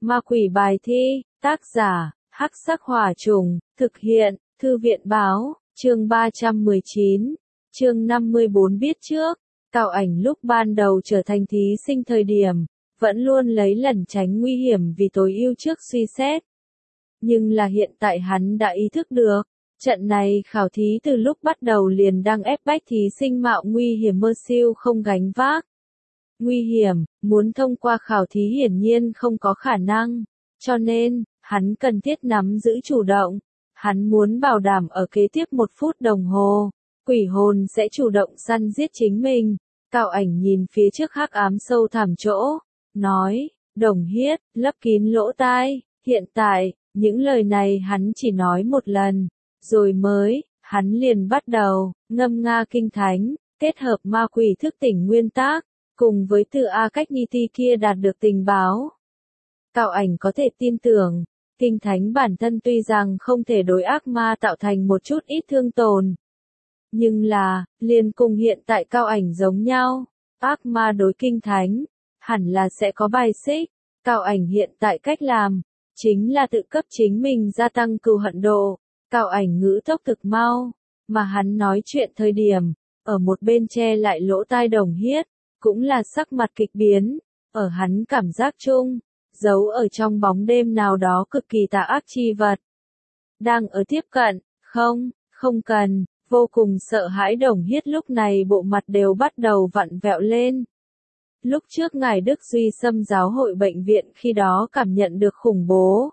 Ma quỷ bài thi, tác giả, Hắc Sắc Hỏa Trùng, thực hiện, Thư viện báo, chương 319, chương 54 biết trước, Cao Ảnh lúc ban đầu trở thành thí sinh thời điểm, vẫn luôn lấy lẩn tránh nguy hiểm vì tối ưu trước suy xét. Nhưng là hiện tại hắn đã ý thức được, trận này khảo thí từ lúc bắt đầu liền đang ép bách thí sinh mạo nguy hiểm mơ siêu không gánh vác. Nguy hiểm, muốn thông qua khảo thí hiển nhiên không có khả năng, cho nên, hắn cần thiết nắm giữ chủ động. Hắn muốn bảo đảm ở kế tiếp 1 phút đồng hồ, quỷ hồn sẽ chủ động săn giết chính mình. Cao Ảnh nhìn phía trước hắc ám sâu thẳm chỗ, nói, Đồng Hiết, lấp kín lỗ tai, hiện tại, những lời này hắn chỉ nói một lần, rồi hắn liền bắt đầu, ngâm nga kinh thánh, kết hợp ma quỷ thức tỉnh nguyên tác, cùng với từ A Cách Ni Ti kia đạt được tình báo. Cao Ảnh có thể tin tưởng, kinh thánh bản thân tuy rằng không thể đối ác ma tạo thành một chút ít thương tổn. Nhưng là, liền cùng hiện tại Cao Ảnh giống nhau, ác ma đối kinh thánh, hẳn là sẽ có bài xích. Cao Ảnh hiện tại cách làm, chính là tự cấp chính mình gia tăng cừu hận độ. Cao Ảnh ngữ tốc thực mau, mà hắn nói chuyện thời điểm, ở một bên che lại lỗ tai Đồng Hiết, cũng là sắc mặt kịch biến, ở hắn cảm giác chung, giấu ở trong bóng đêm nào đó cực kỳ tà ác chi vật. Đang ở tiếp cận, không cần, vô cùng sợ hãi Đồng Hiết lúc này bộ mặt đều bắt đầu vặn vẹo lên. Lúc trước ngài Đức Duy Xâm giáo hội bệnh viện khi đó cảm nhận được khủng bố.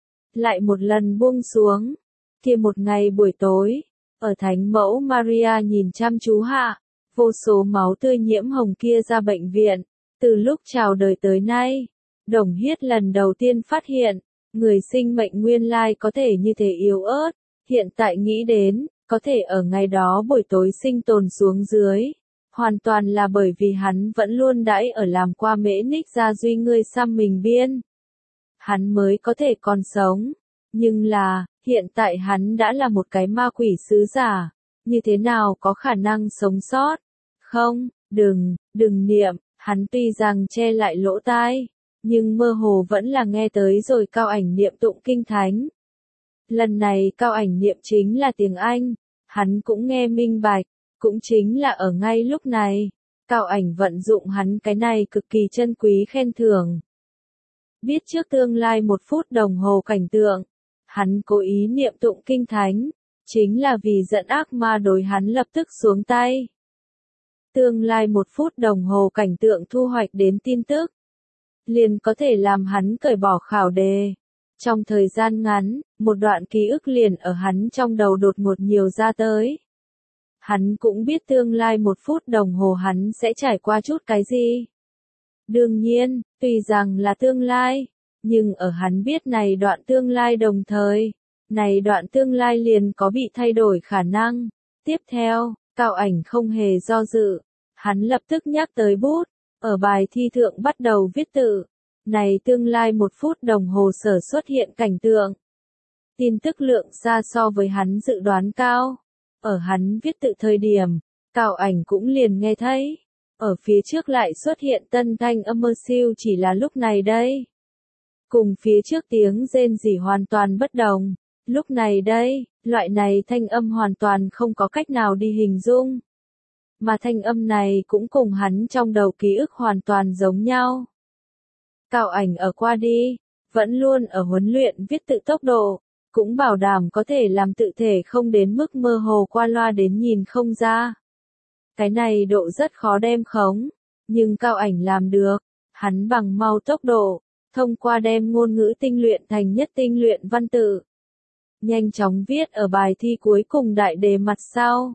Lại một lần buông xuống, kia một ngày buổi tối, ở Thánh Mẫu Maria nhìn chăm chú hạ, vô số máu tươi nhiễm hồng kia ra bệnh viện, từ lúc chào đời tới nay, Đồng Hiết lần đầu tiên phát hiện, người sinh mệnh nguyên lai có thể như thế yếu ớt, hiện tại nghĩ đến, có thể ở ngày đó buổi tối sinh tồn xuống dưới, hoàn toàn là bởi vì hắn vẫn luôn đãi ở làm qua mễ ních gia duy ngươi xăm mình biên. Hắn mới có thể còn sống, nhưng là, hiện tại hắn đã là một cái ma quỷ sứ giả, như thế nào có khả năng sống sót? Không, đừng niệm, hắn tuy rằng che lại lỗ tai, nhưng mơ hồ vẫn là nghe tới rồi Cao Ảnh niệm tụng kinh thánh. Lần này Cao Ảnh niệm chính là tiếng Anh, hắn cũng nghe minh bạch, cũng chính là ở ngay lúc này, Cao Ảnh vận dụng hắn cái này cực kỳ chân quý khen thưởng. Biết trước tương lai 1 phút đồng hồ cảnh tượng, hắn cố ý niệm tụng kinh thánh, chính là vì giận ác ma đối hắn lập tức xuống tay. Tương lai 1 phút đồng hồ cảnh tượng thu hoạch đến tin tức, liền có thể làm hắn cởi bỏ khảo đề. Trong thời gian ngắn, một đoạn ký ức liền ở hắn trong đầu đột ngột nhiều ra tới. Hắn cũng biết tương lai 1 phút đồng hồ hắn sẽ trải qua chút cái gì. Đương nhiên, tuy rằng là tương lai, nhưng ở hắn biết này đoạn tương lai đồng thời, này đoạn tương lai liền có bị thay đổi khả năng. Tiếp theo, Cao Ảnh không hề do dự, hắn lập tức nhắc tới bút, ở bài thi thượng bắt đầu viết tự. Này tương lai 1 phút đồng hồ sở xuất hiện cảnh tượng. Tin tức lượng xa so với hắn dự đoán cao. Ở hắn viết tự thời điểm, Cao Ảnh cũng liền nghe thấy. Ở phía trước lại xuất hiện tân thanh âm mơ siêu chỉ là lúc này đây. Cùng phía trước tiếng rên rỉ hoàn toàn bất đồng. Lúc này đây, loại này thanh âm hoàn toàn không có cách nào đi hình dung. Mà thanh âm này cũng cùng hắn trong đầu ký ức hoàn toàn giống nhau. Cao Ảnh ở qua đi, vẫn luôn ở huấn luyện viết tự tốc độ, cũng bảo đảm có thể làm tự thể không đến mức mơ hồ qua loa đến nhìn không ra. Cái này độ rất khó đem khống, nhưng Cao Ảnh làm được, hắn bằng mau tốc độ, thông qua đem ngôn ngữ tinh luyện thành nhất tinh luyện văn tự. Nhanh chóng viết ở bài thi cuối cùng đại đề mặt sau.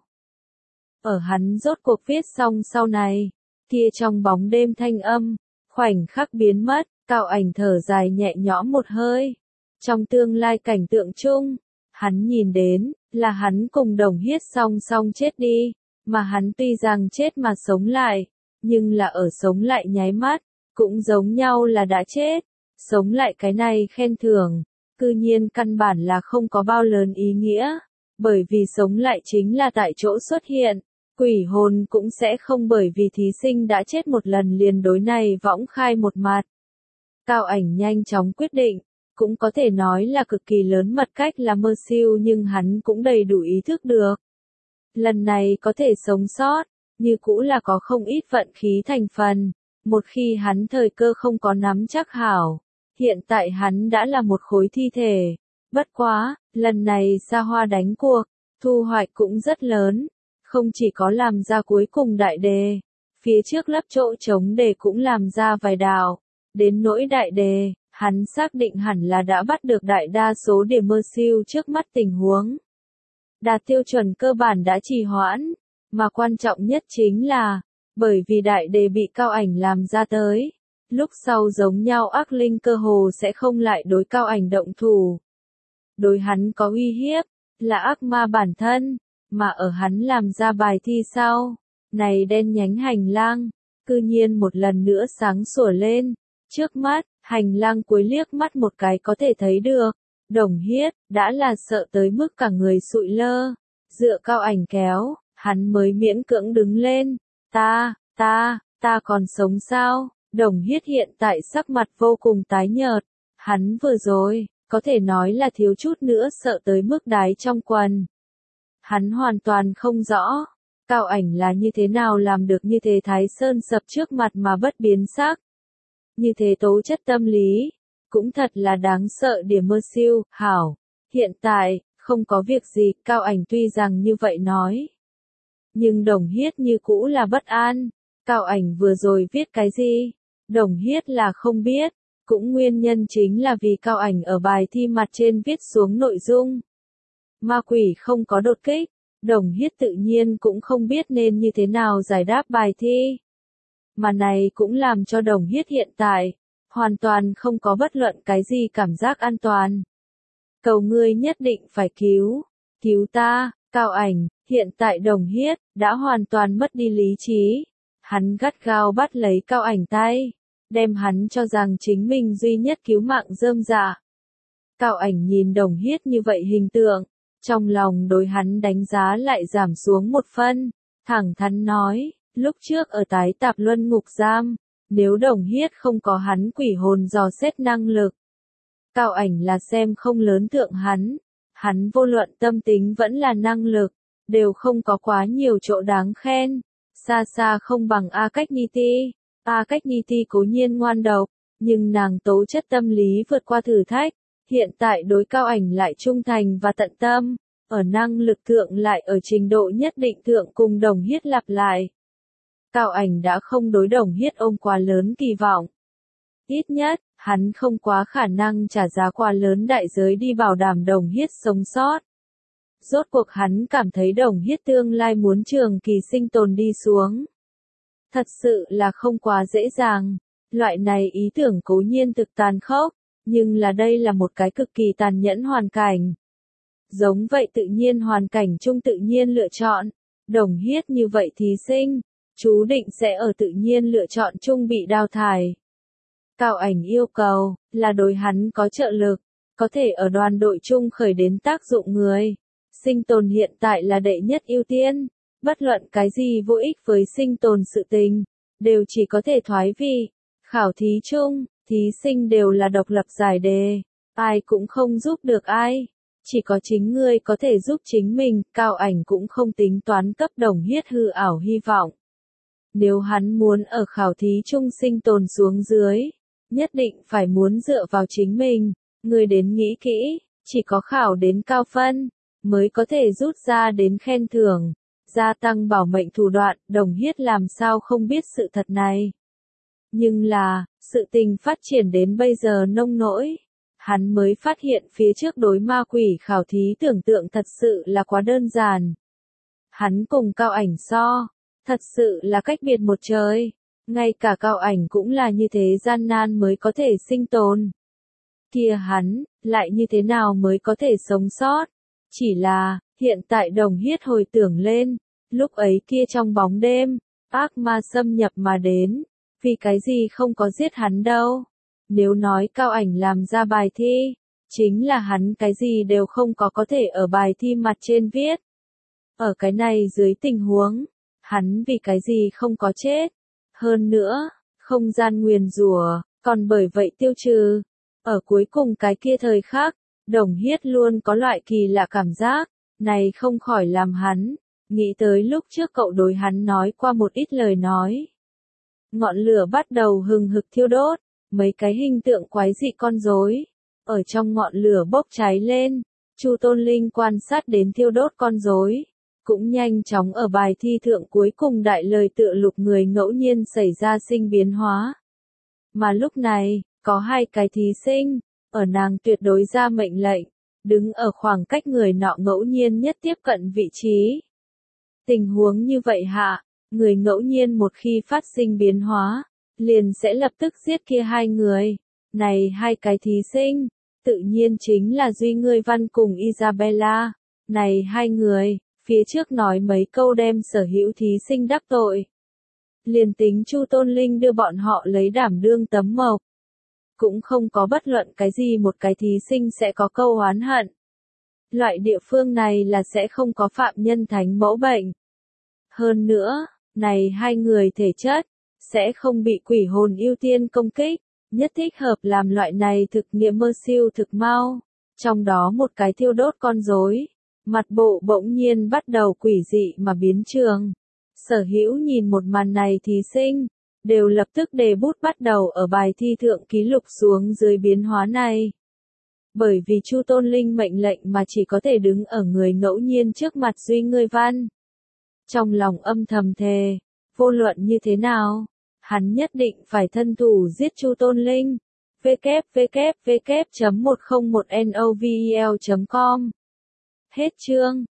Ở hắn rốt cuộc viết xong sau này, kia trong bóng đêm thanh âm, khoảnh khắc biến mất, Cao Ảnh thở dài nhẹ nhõm một hơi. Trong tương lai cảnh tượng chung, hắn nhìn đến, là hắn cùng Đồng Hiết song song chết đi, mà hắn tuy rằng chết mà sống lại, nhưng là ở sống lại nháy mắt, cũng giống nhau là đã chết. Sống lại cái này khen thưởng, cư nhiên căn bản là không có bao lớn ý nghĩa, bởi vì sống lại chính là tại chỗ xuất hiện. Quỷ hồn cũng sẽ không bởi vì thí sinh đã chết một lần liền đối này võng khai một mặt. Cao Ảnh nhanh chóng quyết định, cũng có thể nói là cực kỳ lớn mật cách là mơ siêu nhưng hắn cũng đầy đủ ý thức được. Lần này có thể sống sót, như cũ là có không ít vận khí thành phần, một khi hắn thời cơ không có nắm chắc hảo. Hiện tại hắn đã là một khối thi thể. Bất quá, lần này Sa Hoa đánh cuộc, thu hoạch cũng rất lớn. Không chỉ có làm ra cuối cùng đại đề, phía trước lấp chỗ trống đề cũng làm ra vài đạo. Đến nỗi đại đề, hắn xác định hẳn là đã bắt được đại đa số điểm mơ siêu trước mắt tình huống. Đạt tiêu chuẩn cơ bản đã trì hoãn, mà quan trọng nhất chính là, bởi vì đại đề bị Cao Ảnh làm ra tới. Lúc sau giống nhau ác linh cơ hồ sẽ không lại đối Cao Ảnh động thủ. Đối hắn có uy hiếp, là ác ma bản thân, mà ở hắn làm ra bài thi sau, này đen nhánh hành lang, cư nhiên một lần nữa sáng sủa lên. Trước mắt, hành lang cuối liếc mắt một cái có thể thấy được, Đồng Hiết, đã là sợ tới mức cả người sụi lơ, dựa Cao Ảnh kéo, hắn mới miễn cưỡng đứng lên, ta còn sống sao? Đồng Hiết hiện tại sắc mặt vô cùng tái nhợt, hắn vừa rồi, có thể nói là thiếu chút nữa sợ tới mức đái trong quần. Hắn hoàn toàn không rõ, Cao Ảnh là như thế nào làm được như thế Thái Sơn sập trước mặt mà bất biến sắc. Như thế tố chất tâm lý, cũng thật là đáng sợ điểm mơ siêu, hảo. Hiện tại, không có việc gì, Cao Ảnh tuy rằng như vậy nói. Nhưng Đồng Hiết như cũ là bất an. Cao Ảnh vừa rồi viết cái gì? Đồng Hiết là không biết, cũng nguyên nhân chính là vì Cao Ảnh ở bài thi mặt trên viết xuống nội dung. Ma quỷ không có đột kích, Đồng Hiết tự nhiên cũng không biết nên như thế nào giải đáp bài thi. Mà này cũng làm cho Đồng Hiết hiện tại, hoàn toàn không có bất luận cái gì cảm giác an toàn. Cầu ngươi nhất định phải cứu ta, Cao Ảnh, hiện tại Đồng Hiết, đã hoàn toàn mất đi lý trí. Hắn gắt gao bắt lấy Cao Ảnh tay, đem hắn cho rằng chính mình duy nhất cứu mạng rơm rạ. Cao Ảnh nhìn Đồng Hiết như vậy hình tượng, trong lòng đối hắn đánh giá lại giảm xuống một phân, thẳng thắn nói, lúc trước ở tái tạp luân ngục giam, nếu Đồng Hiết không có hắn quỷ hồn dò xét năng lực. Cao Ảnh là xem không lớn thượng hắn vô luận tâm tính vẫn là năng lực, đều không có quá nhiều chỗ đáng khen, xa xa không bằng A Cách Nhi Ti. A Cách Nhi Ti cố nhiên ngoan độc, nhưng nàng tố chất tâm lý vượt qua thử thách, hiện tại đối Cao Ảnh lại trung thành và tận tâm, ở năng lực thượng lại ở trình độ nhất định thượng cùng Đồng Hiết lặp lại. Cao Ảnh đã không đối Đồng Hiết ôm quá lớn kỳ vọng. Ít nhất, hắn không quá khả năng trả giá quá lớn đại giới đi bảo đảm Đồng Hiết sống sót. Rốt cuộc hắn cảm thấy Đồng Hiết tương lai muốn trường kỳ sinh tồn đi xuống. Thật sự là không quá dễ dàng. Loại này ý tưởng cố nhiên thực tàn khốc, nhưng là đây là một cái cực kỳ tàn nhẫn hoàn cảnh. Giống vậy tự nhiên hoàn cảnh chung tự nhiên lựa chọn. Đồng Hiết như vậy thí sinh, chú định sẽ ở tự nhiên lựa chọn chung bị đào thải. Cao Ảnh yêu cầu, là đối hắn có trợ lực, có thể ở đoàn đội chung khởi đến tác dụng người. Sinh tồn hiện tại là đệ nhất ưu tiên, bất luận cái gì vô ích với sinh tồn sự tình, đều chỉ có thể thoái vị. Khảo thí chung, thí sinh đều là độc lập giải đề, ai cũng không giúp được ai, chỉ có chính ngươi có thể giúp chính mình, Cao Ảnh cũng không tính toán cấp Đồng Hiết hư ảo hy vọng. Nếu hắn muốn ở khảo thí chung sinh tồn xuống dưới, nhất định phải muốn dựa vào chính mình, người đến nghĩ kỹ, chỉ có khảo đến cao phân, mới có thể rút ra đến khen thưởng, gia tăng bảo mệnh thủ đoạn, Đồng Hiết làm sao không biết sự thật này. Nhưng là, sự tình phát triển đến bây giờ nông nỗi, hắn mới phát hiện phía trước đối ma quỷ khảo thí tưởng tượng thật sự là quá đơn giản. Hắn cùng Cao Ảnh so, thật sự là cách biệt một trời, ngay cả Cao Ảnh cũng là như thế gian nan mới có thể sinh tồn. Kia hắn, lại như thế nào mới có thể sống sót? Chỉ là, hiện tại Đồng Hiết hồi tưởng lên, lúc ấy kia trong bóng đêm, ác ma xâm nhập mà đến, vì cái gì không có giết hắn đâu. Nếu nói Cao Ảnh làm ra bài thi, chính là hắn cái gì đều không có thể ở bài thi mặt trên viết. Ở cái này dưới tình huống, hắn vì cái gì không có chết. Hơn nữa, không gian nguyền rủa, Còn bởi vậy tiêu trừ. Ở cuối cùng cái kia thời khắc, Đồng Hiết luôn có loại kỳ lạ cảm giác, này không khỏi làm hắn nghĩ tới lúc trước cậu đối hắn nói qua một ít lời nói. Ngọn lửa bắt đầu hừng hực thiêu đốt, mấy cái hình tượng quái dị con rối ở trong ngọn lửa bốc cháy lên. Chu Tôn Linh quan sát đến thiêu đốt con rối, cũng nhanh chóng ở bài thi thượng cuối cùng đại lời tựa lục người ngẫu nhiên xảy ra sinh biến hóa. Mà lúc này, có hai cái thí sinh, ở nàng tuyệt đối ra mệnh lệnh, đứng ở khoảng cách người nọ ngẫu nhiên nhất tiếp cận vị trí. Tình huống như vậy hạ, người ngẫu nhiên một khi phát sinh biến hóa, liền sẽ lập tức giết kia hai người. Này hai cái thí sinh, tự nhiên chính là Duy Ngươi Văn cùng Isabella. Này hai người, phía trước nói mấy câu đem sở hữu thí sinh đắc tội. Liền tính Chu Tôn Linh đưa bọn họ lấy đảm đương tấm mộc, cũng không có bất luận cái gì một cái thí sinh sẽ có câu oán hận. Loại địa phương này là sẽ không có phạm nhân thánh mẫu bệnh. Hơn nữa, này hai người thể chất, sẽ không bị quỷ hồn ưu tiên công kích, nhất thích hợp làm loại này thực nghiệm mơ siêu thực mau. Trong đó một cái thiêu đốt con rối, mặt bộ bỗng nhiên bắt đầu quỷ dị mà biến trường. Sở hữu nhìn một màn này thí sinh, đều lập tức đề bút bắt đầu ở bài thi thượng ký lục xuống dưới biến hóa này. Bởi vì Chu Tôn Linh mệnh lệnh mà chỉ có thể đứng ở người ngẫu nhiên trước mặt Duy Ngươi Văn. Trong lòng âm thầm thề, vô luận như thế nào, hắn nhất định phải thân thủ giết Chu Tôn Linh. www.101novel.com Hết chương.